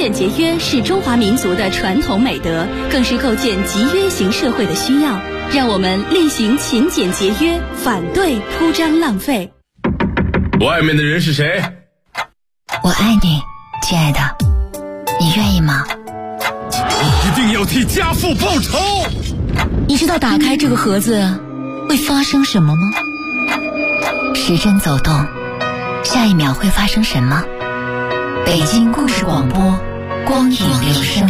俭节约是中华民族的传统美德，更是构建集约型社会的需要。让我们厉行勤俭节约，反对铺张浪费。 外面的人是谁？ 我爱你，亲爱的，你愿意吗？ 你一定要替家父报仇！ 你知道打开这个盒子会发生什么吗？时针走动，下一秒会发生什么？北京故事广播，光影留声。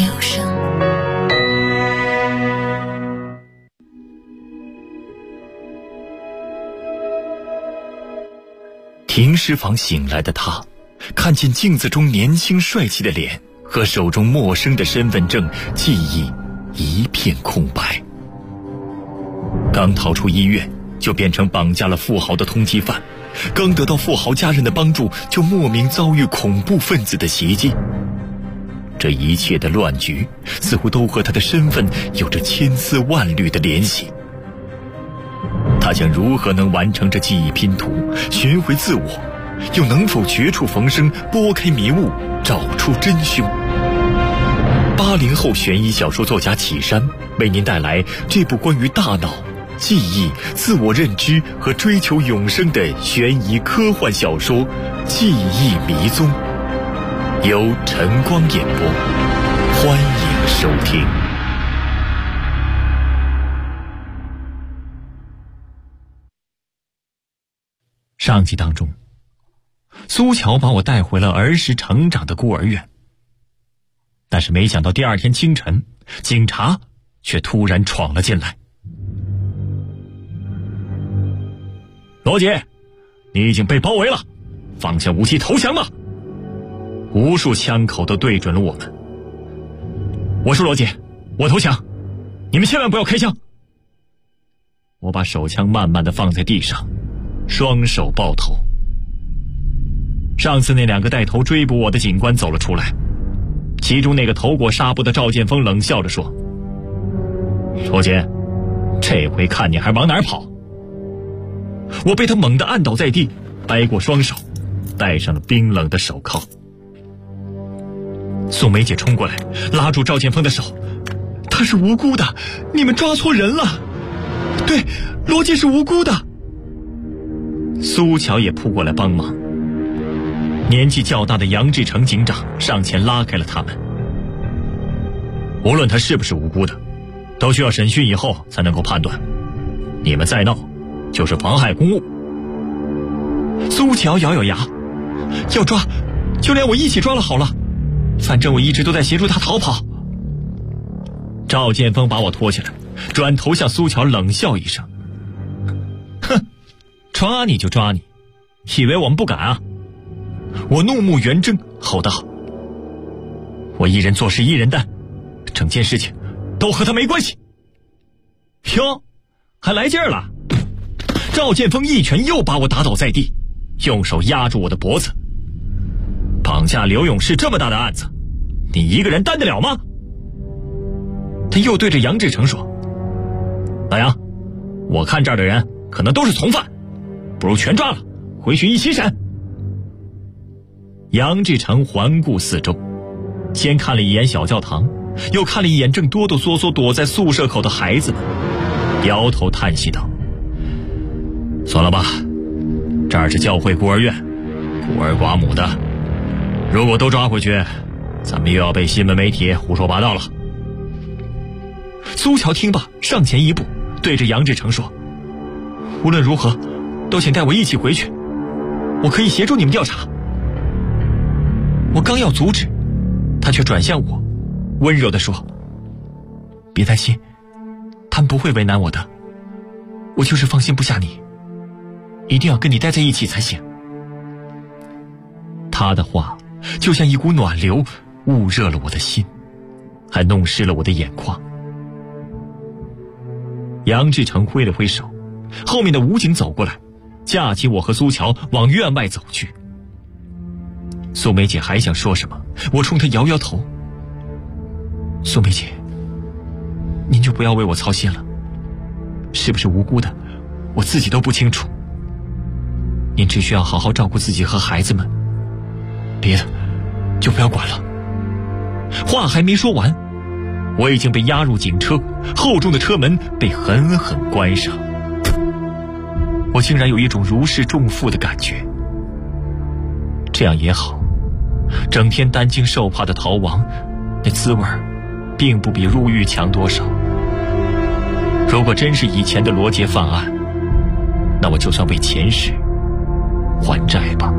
停尸房醒来的他，看见镜子中年轻帅气的脸和手中陌生的身份证，记忆一片空白。刚逃出医院，就变成绑架了富豪的通缉犯，刚得到富豪家人的帮助，就莫名遭遇恐怖分子的袭击。这一切的乱局似乎都和他的身份有着千丝万缕的联系。他将如何能完成这记忆拼图，寻回自我，又能否绝处逢生，拨开迷雾，找出真凶？80后悬疑小说作家启山为您带来这部关于大脑、记忆、自我认知和追求永生的悬疑科幻小说《记忆迷踪》，由晨光演播，欢迎收听。上集当中，苏乔把我带回了儿时成长的孤儿院，但是没想到第二天清晨，警察却突然闯了进来。罗杰，你已经被包围了，放下武器投降吧！无数枪口都对准了我们。我是罗杰，我投降，你们千万不要开枪。我把手枪慢慢地放在地上，双手抱头。上次那2个带头追捕我的警官走了出来，其中那个头裹纱布的赵建峰冷笑着说：罗杰，这回看你还往哪儿跑？我被他猛地按倒在地，掰过双手，戴上了冰冷的手铐。宋梅姐冲过来，拉住赵建峰的手：他是无辜的，你们抓错人了。对，罗杰是无辜的。苏乔也扑过来帮忙，年纪较大的杨志成警长上前拉开了他们。无论他是不是无辜的，都需要审讯以后才能够判断，你们再闹就是妨害公务。苏乔咬咬牙：要抓就连我一起抓了好了，反正我一直都在协助他逃跑。赵建峰把我拖起来，转头向苏乔冷笑一声：哼，抓你就抓你，以为我们不敢啊？我怒目圆睁，吼道：我一人做事一人担，整件事情都和他没关系。哟，还来劲儿了！赵建峰一拳又把我打倒在地，用手压住我的脖子。绑架刘勇士这么大的案子，你一个人担得了吗？他又对着杨志成说：老杨，我看这儿的人可能都是从犯，不如全抓了，回去一起审。杨志成环顾四周，先看了一眼小教堂，又看了一眼正哆哆嗦嗦躲在宿舍口的孩子们，摇头叹息道：算了吧，这儿是教会孤儿院，孤儿寡母的，如果都抓回去，咱们又要被新闻媒体胡说八道了。苏乔听罢，上前一步，对着杨志成说：无论如何都请带我一起回去，我可以协助你们调查。我刚要阻止，他却转向我，温柔地说：别担心，他们不会为难我的，我就是放心不下你，一定要跟你待在一起才行。他的话就像一股暖流，捂热了我的心，还弄湿了我的眼眶。杨志成挥了挥手，后面的武警走过来，架起我和苏乔往院外走去。苏梅姐还想说什么，我冲她摇摇头：苏梅姐，您就不要为我操心了，是不是无辜的我自己都不清楚，您只需要好好照顾自己和孩子们，别的就不要管了。 话还没说完，我已经被押入警车，厚重的车门被狠狠关上。我竟然有一种如释重负的感觉。这样也好，整天担惊受怕的逃亡，那滋味并不比入狱强多少。如果真是以前的罗杰犯案，那我就算为前世还债吧。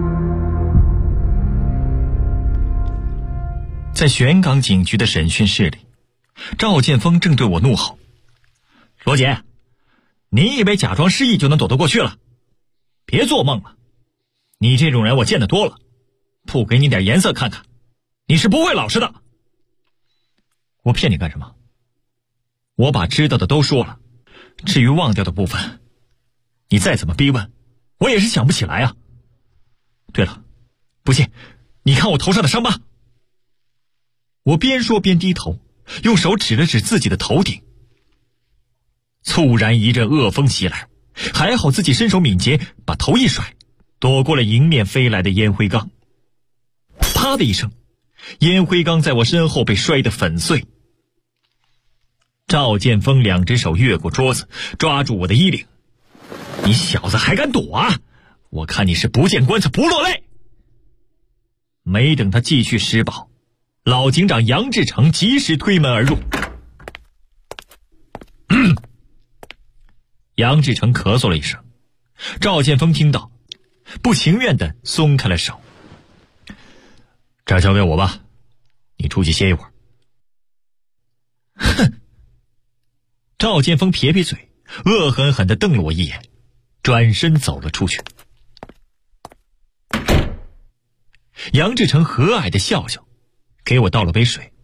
在玄岗警局的审讯室里，赵建峰正对我怒吼：罗杰，你以为假装失忆就能躲得过去了？别做梦了，你这种人我见得多了，不给你点颜色看看，你是不会老实的。我骗你干什么？我把知道的都说了，至于忘掉的部分，你再怎么逼问，我也是想不起来啊。对了，不信，你看我头上的伤疤。我边说边低头，用手指了指自己的头顶。猝然一阵恶风袭来，还好自己身手敏捷，把头一甩，躲过了迎面飞来的烟灰缸。啪的一声，烟灰缸在我身后被摔得粉碎。赵建峰两只手越过桌子，抓住我的衣领：你小子还敢躲啊？我看你是不见棺材不落泪。没等他继续施暴，老警长杨志成及时推门而入。杨志成咳嗽了一声，赵建峰听到，不情愿地松开了手。这儿交给我吧，你出去歇一会儿。哼！赵建峰撇撇嘴，恶狠狠地瞪了我一眼，转身走了出去。杨志成和蔼地笑笑，给我倒了杯水。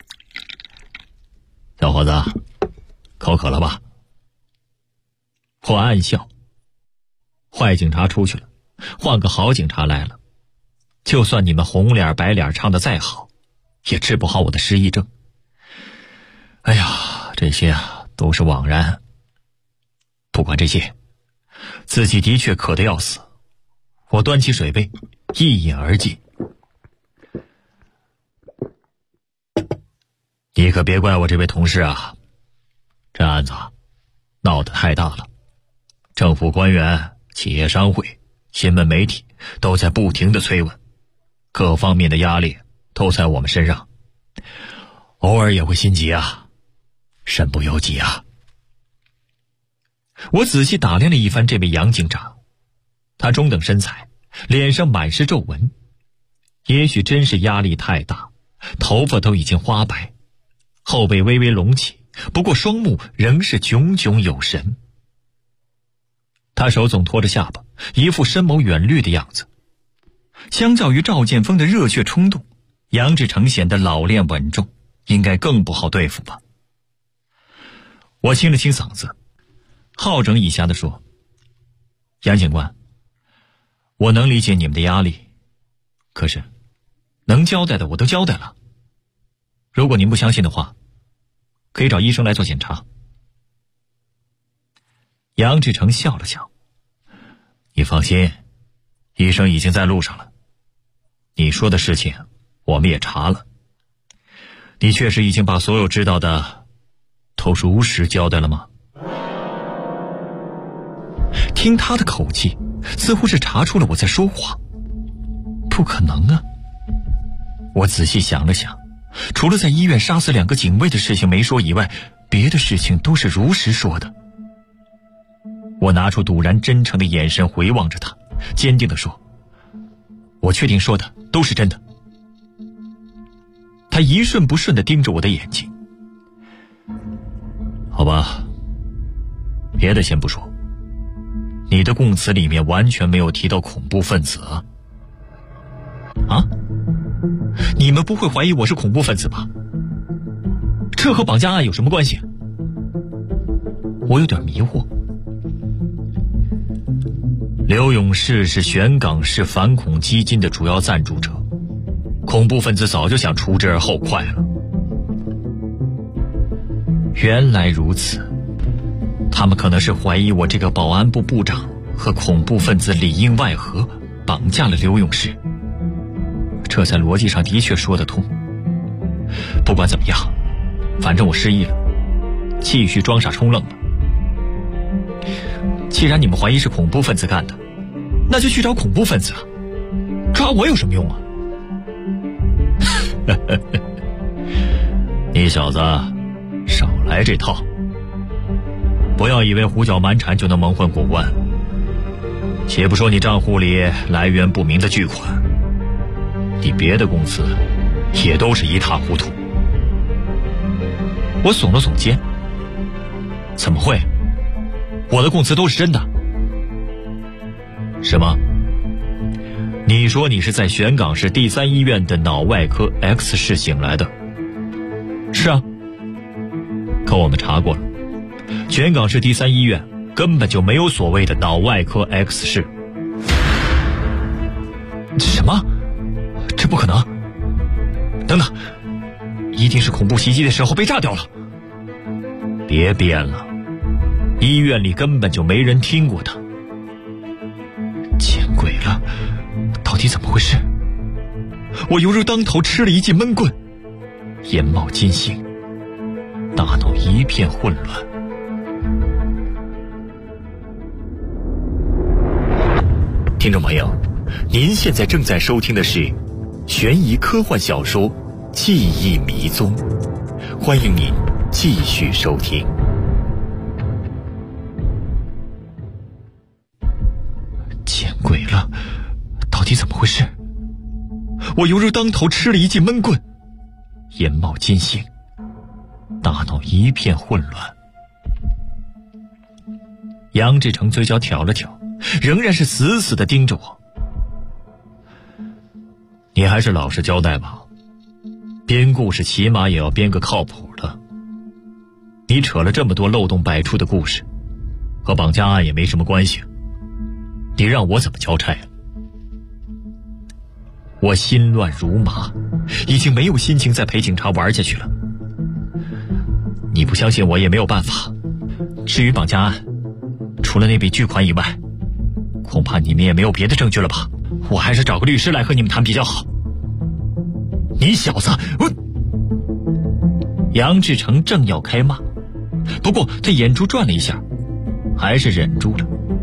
小伙子，口渴了吧？我暗笑，坏警察出去了，换个好警察来了，就算你们红脸白脸唱得再好，也治不好我的失忆症。哎呀，这些都是枉然。不管这些，自己的确渴得要死。我端起水杯，一饮而尽。你可别怪我这位同事啊，这案子闹得太大了，政府官员、企业商会、新闻媒体都在不停地催问，各方面的压力都在我们身上，偶尔也会心急啊，身不由己啊。我仔细打量了一番这位杨警长，他中等身材，脸上满是皱纹，也许真是压力太大，头发都已经花白，后背微微隆起，不过双目仍是炯炯有神。他手总托着下巴，一副深谋远虑的样子。相较于赵建峰的热血冲动，杨志成显得老练稳重，应该更不好对付吧。我清了清嗓子，好整以暇地说：杨警官，我能理解你们的压力，可是能交代的我都交代了，如果您不相信的话，可以找医生来做检查。杨志成笑了笑：你放心，医生已经在路上了。你说的事情我们也查了，你确实已经把所有知道的都如实交代了吗？听他的口气，似乎是查出了我在说谎。不可能啊！我仔细想了想，除了在医院杀死2个警卫的事情没说以外，别的事情都是如实说的。我拿出笃然真诚的眼神回望着他，坚定地说：我确定说的都是真的。他一瞬不瞬地盯着我的眼睛。好吧，别的先不说，你的供词里面完全没有提到恐怖分子啊？啊？你们不会怀疑我是恐怖分子吧？这和绑架案有什么关系？我有点迷惑。刘永士是玄岗市反恐基金的主要赞助者，恐怖分子早就想除之而后快了。原来如此，他们可能是怀疑我这个保安部部长和恐怖分子里应外合，绑架了刘永士，这在逻辑上的确说得通。 不管怎么样，反正我失忆了，继续装傻充愣吧。既然你们怀疑是恐怖分子干的，那就去找恐怖分子啊，抓我有什么用啊？你小子少来这套，不要以为胡搅蛮缠就能蒙混过关。且不说你账户里来源不明的巨款，你别的公司也都是一塌糊涂。我耸了耸肩，怎么会？我的供词都是真的。什么？你说你是在玄港市第3医院的脑外科 X 室醒来的？是啊，可我们查过了，玄港市第3医院根本就没有所谓的脑外科 X 室。什么？这不可能！等等，一定是恐怖袭击的时候被炸掉了。别编了，医院里根本就没人听过他。见鬼了，到底怎么回事？我犹如当头吃了一记闷棍，眼冒金星，大脑一片混乱。听众朋友，您现在正在收听的是悬疑科幻小说《记忆迷踪》，欢迎您继续收听。见鬼了，到底怎么回事？我犹如当头吃了一记闷棍，眼冒金星，大脑一片混乱。杨志成嘴角挑了挑，仍然是死死地盯着我。你还是老实交代吧，编故事起码也要编个靠谱的。你扯了这么多漏洞百出的故事，和绑架案也没什么关系，你让我怎么交差啊？我心乱如麻，已经没有心情再陪警察玩下去了。你不相信我也没有办法，至于绑架案，除了那笔巨款以外，恐怕你们也没有别的证据了吧？我还是找个律师来和你们谈比较好。你小子，杨志成正要开骂，不过他眼珠转了一下，还是忍住了。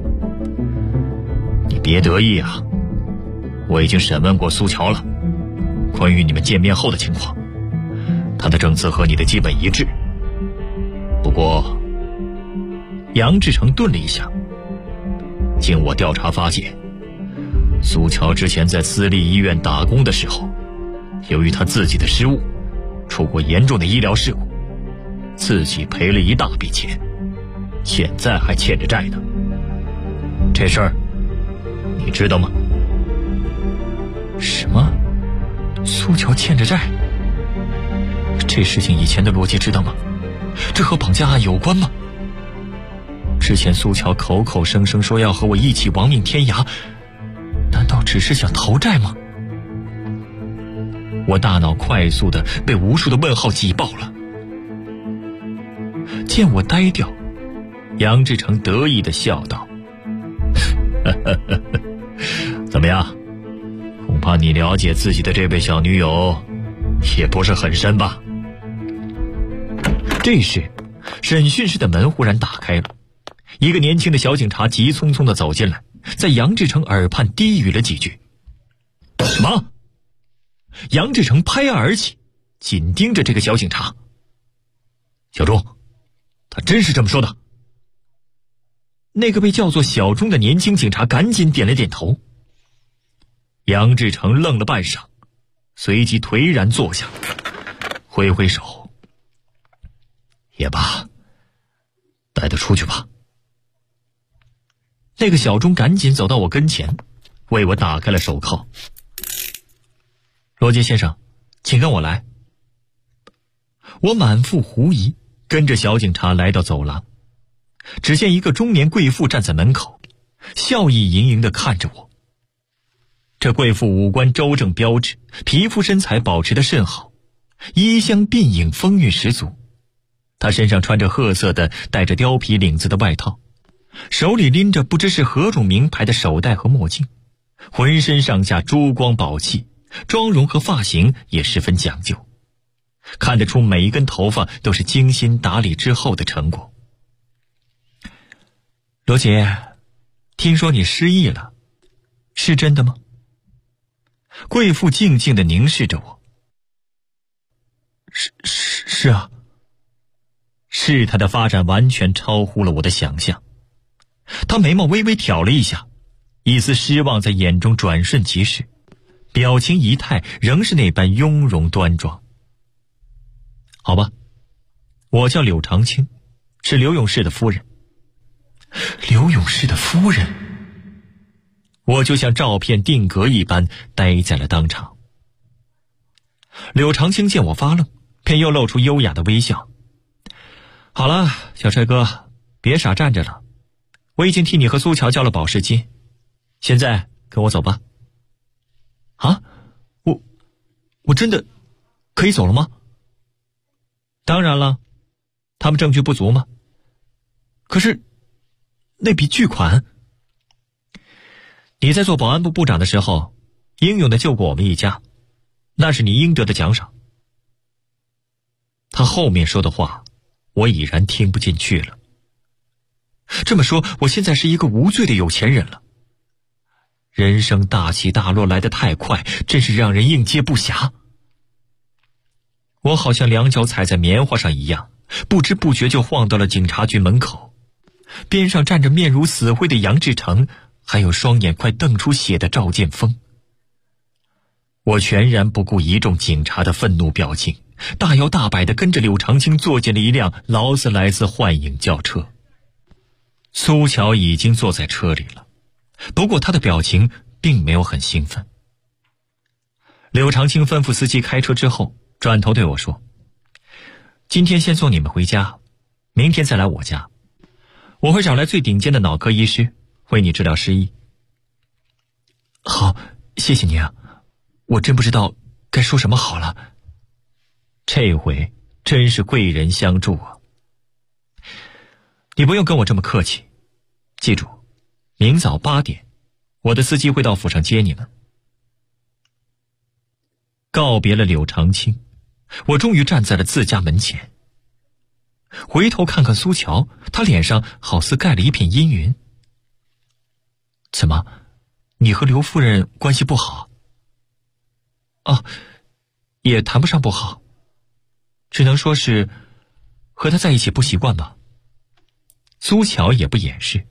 你别得意啊，我已经审问过苏乔了，关于你们见面后的情况，他的证词和你的基本一致。不过杨志成顿了一下，经我调查发现，苏乔之前在私立医院打工的时候，由于他自己的失误，出过严重的医疗事故，自己赔了一大笔钱，现在还欠着债呢。这事儿你知道吗？什么？苏乔欠着债？这事情以前的逻辑知道吗？这和绑架案有关吗？之前苏乔口口声声说要和我一起亡命天涯，难道只是想逃债吗？我大脑快速的被无数的问号挤爆了。见我呆掉，杨志成得意的笑道：怎么样，恐怕你了解自己的这位小女友也不是很深吧？这时审讯室的门忽然打开了，一个年轻的小警察急匆匆地走进来，在杨志成耳畔低语了几句。什么？杨志成拍案而起，紧盯着这个小警察。小钟，他真是这么说的？那个被叫做小钟的年轻警察赶紧点了点头。杨志成愣了半晌，随即颓然坐下，挥挥手：也罢，带他出去吧。那个小钟赶紧走到我跟前，为我打开了手铐。罗杰先生，请跟我来。我满腹狐疑，跟着小警察来到走廊，只见一个中年贵妇站在门口，笑意盈盈地看着我。这贵妇五官周正标致，皮肤身材保持得甚好，衣香鬓影，风韵十足。她身上穿着褐色的带着貂皮领子的外套，手里拎着不知是何种名牌的手袋和墨镜，浑身上下珠光宝气，妆容和发型也十分讲究。 看得出每一根头发都是精心打理之后的成果。罗姐，听说你失忆了，是真的吗？贵妇静静地凝视着我。是啊。事态的发展完全超乎了我的想象。她眉毛微微挑了一下，一丝失望在眼中转瞬即逝，表情仪态仍是那般雍容端庄。好吧，我叫柳长青，是刘永士的夫人。刘永士的夫人？我就像照片定格一般呆在了当场。柳长青见我发愣，便又露出优雅的微笑。好了，小帅哥，别傻站着了，我已经替你和苏乔交了保释金，现在跟我走吧。啊，我真的可以走了吗？当然了，他们证据不足吗？可是那笔巨款，你在做保安部部长的时候英勇地救过我们一家，那是你应得的奖赏。他后面说的话我已然听不进去了。这么说，我现在是一个无罪的有钱人了。人生大起大落来得太快，真是让人应接不暇。我好像两脚踩在棉花上一样，不知不觉就晃到了警察局门口。边上站着面如死灰的杨志成，还有双眼快瞪出血的赵建峰。我全然不顾一众警察的愤怒表情，大摇大摆地跟着柳长青坐进了一辆劳斯莱斯幻影轿车。苏乔已经坐在车里了，不过他的表情并没有很兴奋。柳长青吩咐司机开车之后，转头对我说：今天先送你们回家，明天再来我家，我会找来最顶尖的脑科医师为你治疗失忆。好，谢谢您啊，我真不知道该说什么好了。这回真是贵人相助啊。你不用跟我这么客气，记住，明早8点，我的司机会到府上接你们。告别了柳长青，我终于站在了自家门前。回头看看苏乔，他脸上好似盖了一片阴云。怎么，你和刘夫人关系不好？哦，也谈不上不好，只能说是和他在一起不习惯吧。苏乔也不掩饰。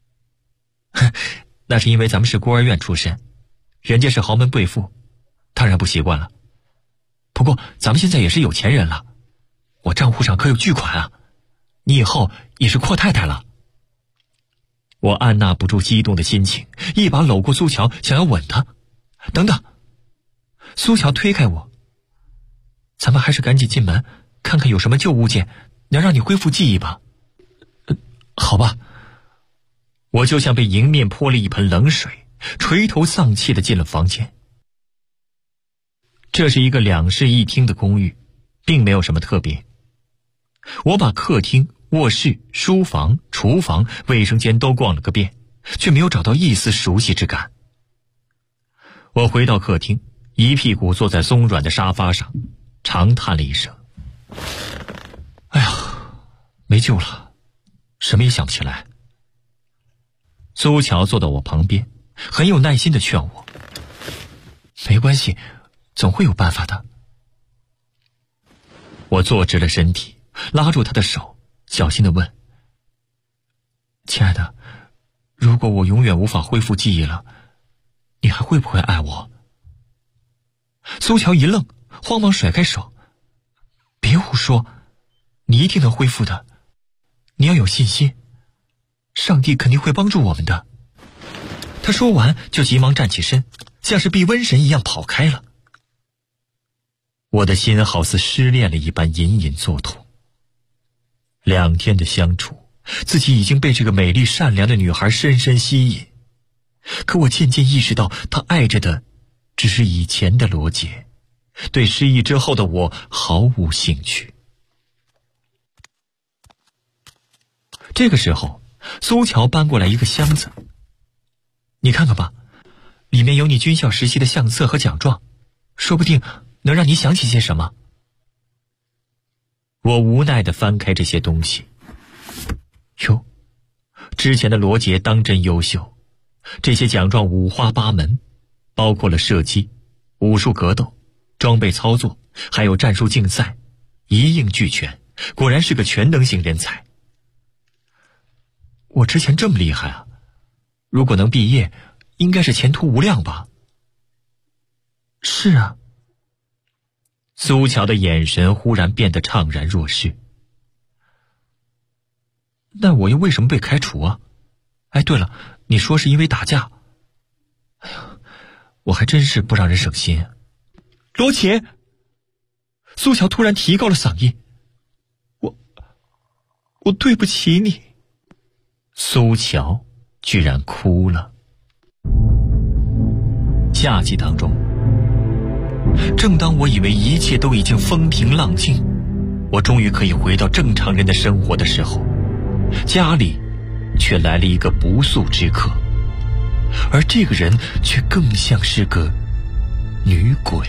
那是因为咱们是孤儿院出身，人家是豪门贵妇，当然不习惯了。不过咱们现在也是有钱人了，我账户上可有巨款啊，你以后也是阔太太了。我按捺不住激动的心情，一把搂过苏乔，想要吻她。等等，苏乔推开我，咱们还是赶紧进门，看看有什么旧物件能让你恢复记忆吧。好吧。我就像被迎面泼了一盆冷水，垂头丧气地进了房间。这是一个2室1厅的公寓，并没有什么特别。我把客厅、卧室、书房、厨房、卫生间都逛了个遍，却没有找到一丝熟悉之感。我回到客厅，一屁股坐在松软的沙发上，长叹了一声：哎呀，没救了，什么也想不起来。苏乔坐到我旁边，很有耐心地劝我：没关系，总会有办法的。我坐直了身体，拉住他的手，小心地问：亲爱的，如果我永远无法恢复记忆了，你还会不会爱我？苏乔一愣，慌忙甩开手：别胡说，你一定能恢复的，你要有信心，上帝肯定会帮助我们的。他说完就急忙站起身，像是避瘟神一样跑开了。我的心好似失恋了一般隐隐作痛。2天的相处，自己已经被这个美丽善良的女孩深深吸引，可我渐渐意识到，她爱着的只是以前的罗杰，对失忆之后的我毫无兴趣。这个时候，苏乔搬过来一个箱子，你看看吧，里面有你军校实习的相册和奖状，说不定能让你想起些什么。 我无奈地翻开这些东西。哟，之前的罗杰当真优秀，这些奖状五花八门，包括了射击、武术格斗、装备操作，还有战术竞赛，一应俱全，果然是个全能型人才。我之前这么厉害啊，如果能毕业，应该是前途无量吧？是啊。苏乔的眼神忽然变得怅然若失。那我又为什么被开除啊？哎，对了，你说是因为打架。哎呀，我还真是不让人省心。罗杰！苏乔突然提高了嗓音。我对不起你。苏乔居然哭了。下集当中，正当我以为一切都已经风平浪静，我终于可以回到正常人的生活的时候，家里却来了一个不速之客，而这个人却更像是个女鬼。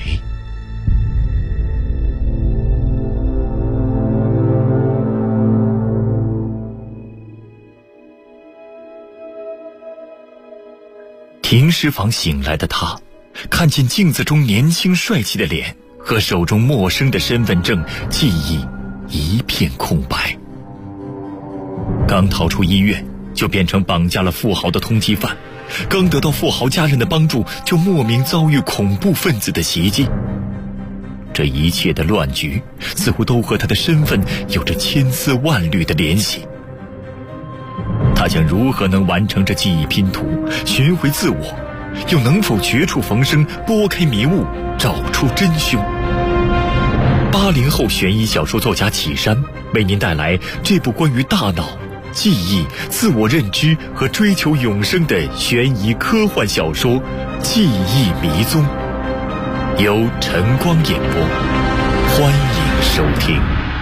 停尸房醒来的他，看见镜子中年轻帅气的脸和手中陌生的身份证，记忆一片空白。刚逃出医院，就变成绑架了富豪的通缉犯，刚得到富豪家人的帮助，就莫名遭遇恐怖分子的袭击。这一切的乱局似乎都和他的身份有着千丝万缕的联系。他将如何能完成这记忆拼图，寻回自我，又能否绝处逢生，拨开迷雾，找出真凶？80后悬疑小说作家启山为您带来这部关于大脑、记忆、自我认知和追求永生的悬疑科幻小说《记忆迷踪》，由晨光演播，欢迎收听。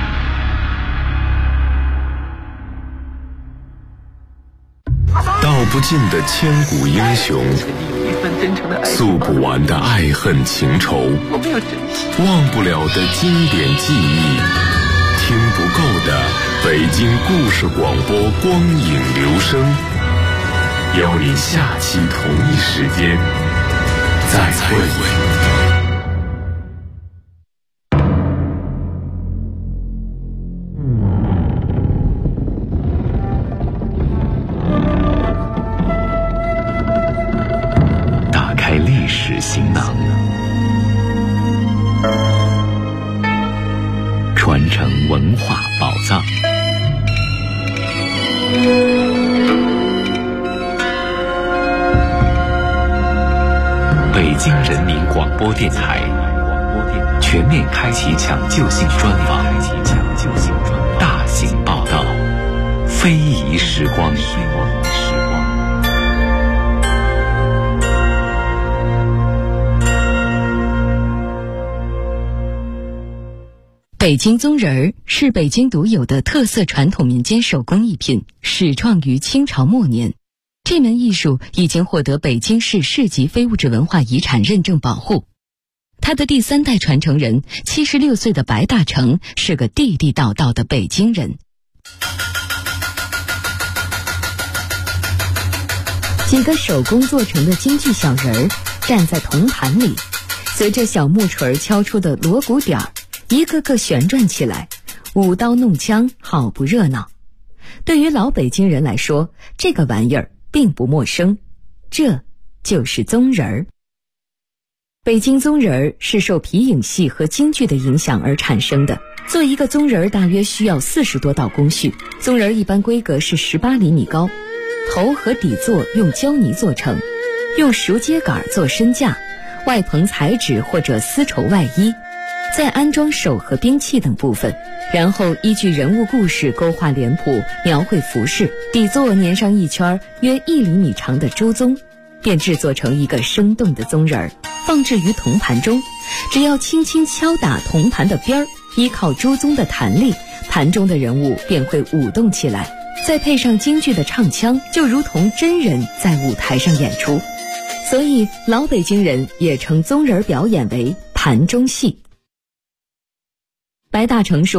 道不尽的千古英雄，诉不完的爱恨情仇，忘不了的经典记忆，听不够的北京故事广播光影留声，邀你下期同一时间再会。行囊，传承文化宝藏。北京人民广播电台全面开启抢救性专访，大型报道，非遗时光。 北京宗人儿是北京独有的特色传统民间手工艺品，始创于清朝末年。这门艺术已经获得北京市市级非物质文化遗产认证保护。他的第3代传承人76岁的白大成是个地地道道的北京人。几个手工做成的京剧小人儿站在铜盘里，随着小木锤敲出的锣鼓点儿，一个个旋转起来，舞刀弄枪，好不热闹。对于老北京人来说，这个玩意儿并不陌生，这就是宗人儿。北京宗人儿是受皮影戏和京剧的影响而产生的。做一个宗人儿大约需要40多道工序，宗人儿一般规格是18厘米高，头和底座用胶泥做成，用熟秸秆做身架，外棚彩纸或者丝绸外衣，再安装手和兵器等部分，然后依据人物故事勾画脸谱，描绘服饰，底座粘上一圈约1厘米长的猪鬃，便制作成一个生动的宗人儿，放置于铜盘中。只要轻轻敲打铜盘的边儿，依靠猪鬃的弹力，盘中的人物便会舞动起来，再配上京剧的唱腔，就如同真人在舞台上演出。所以老北京人也称宗人表演为盘中戏。白大成说，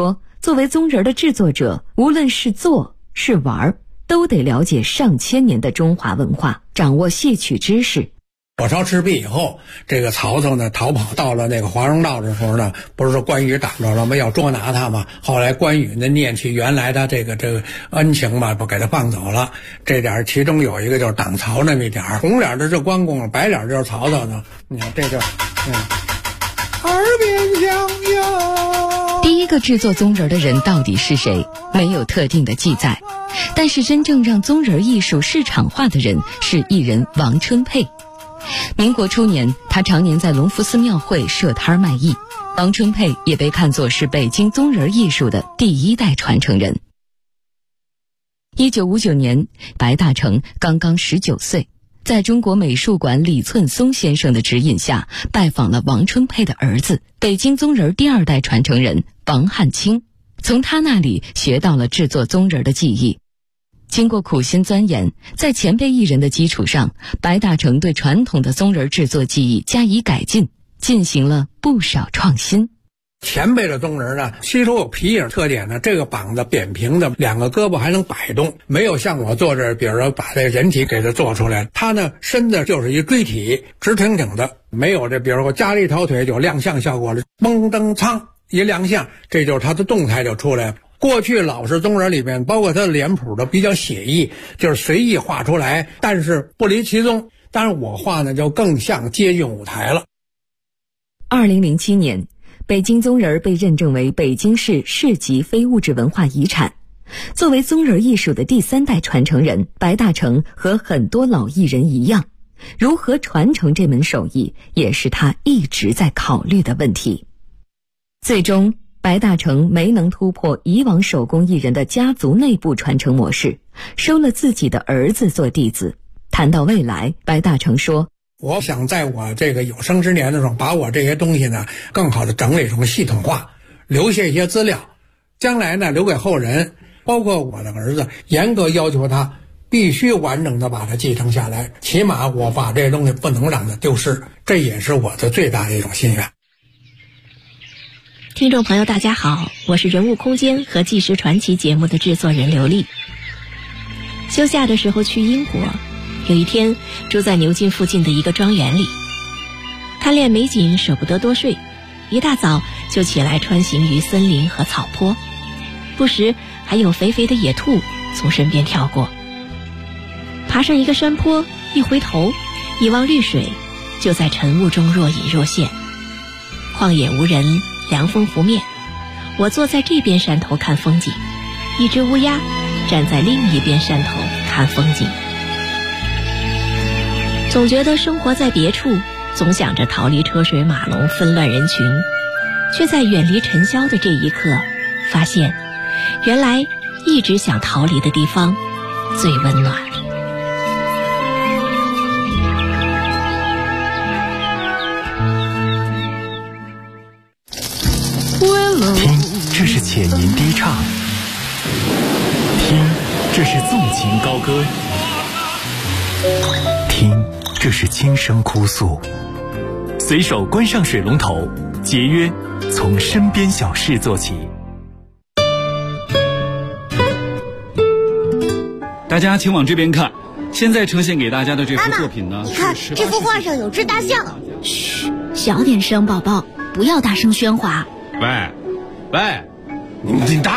作为宗人的制作者，无论是做是玩，都得了解上千年的中华文化，掌握戏曲知识。 火烧赤壁以后，这个曹操呢逃跑到了那个华容道的时候呢，不是说关羽挡着了吗？要捉拿他嘛。后来关羽呢念起原来的这个恩情嘛，不给他放走了。这点其中有一个就是挡曹那么一点，红脸的是关公，白脸就是曹操呢。你看这就耳边响哟。 第一个制作宗人的人到底是谁？没有特定的记载，但是真正让宗人艺术市场化的人是艺人王春佩。民国初年，他常年在隆福寺庙会设摊卖艺。王春佩也被看作是北京宗人艺术的第一代传承人。1959年，白大成刚刚19岁，在中国美术馆李寸松先生的指引下，拜访了王春佩的儿子，北京宗人第二代传承人王汉卿，从他那里学到了制作宗人的技艺。经过苦心钻研，在前辈艺人的基础上，白大成对传统的宗人制作技艺加以改进，进行了不少创新。 前辈的宗人呢，吸收有皮影特点呢，这个膀子扁平的，两个胳膊还能摆动，没有像我做这，比如说把这人体给它做出来，他呢身子就是一锥体，直挺挺的，没有这，比如说加了一条腿有亮相效果了，嘣噔噌一亮相，这就是他的动态就出来了。过去老式宗人里面，包括他的脸谱的比较写意，就是随意画出来，但是不离其宗。但是我画呢，就更像接近舞台了。 2007年，北京宗人被认证为北京市市级非物质文化遗产。作为宗人艺术的第三代传承人，白大成和很多老艺人一样，如何传承这门手艺，也是他一直在考虑的问题。最终，白大成没能突破以往手工艺人的家族内部传承模式，收了自己的儿子做弟子。谈到未来，白大成说， 我想在我这个有生之年的时候，把我这些东西呢更好的整理成系统化，留下一些资料，将来呢留给后人，包括我的儿子，严格要求他必须完整的把它继承下来，起码我把这些东西不能让它丢失，这也是我的最大的一种心愿。 听众朋友大家好，我是人物空间和纪实传奇节目的制作人刘丽。休假的时候去英国，有一天住在牛津附近的一个庄园里，贪恋美景舍不得多睡，一大早就起来穿行于森林和草坡，不时还有肥肥的野兔从身边跳过。爬上一个山坡，一回头一望绿水，就在晨雾中若隐若现。旷野无人，凉风拂面，我坐在这边山头看风景，一只乌鸦站在另一边山头看风景。总觉得生活在别处，总想着逃离车水马龙纷乱人群，却在远离尘嚣的这一刻，发现原来一直想逃离的地方最温暖。 听，这是浅吟低唱；听，这是纵情高歌；听，这是轻声哭诉。随手关上水龙头，节约从身边小事做起。 大家请往这边看，现在呈现给大家的这幅作品呢， 你看这幅画上有只大象。 嘘，小点声，宝宝，不要大声喧哗。 喂，你大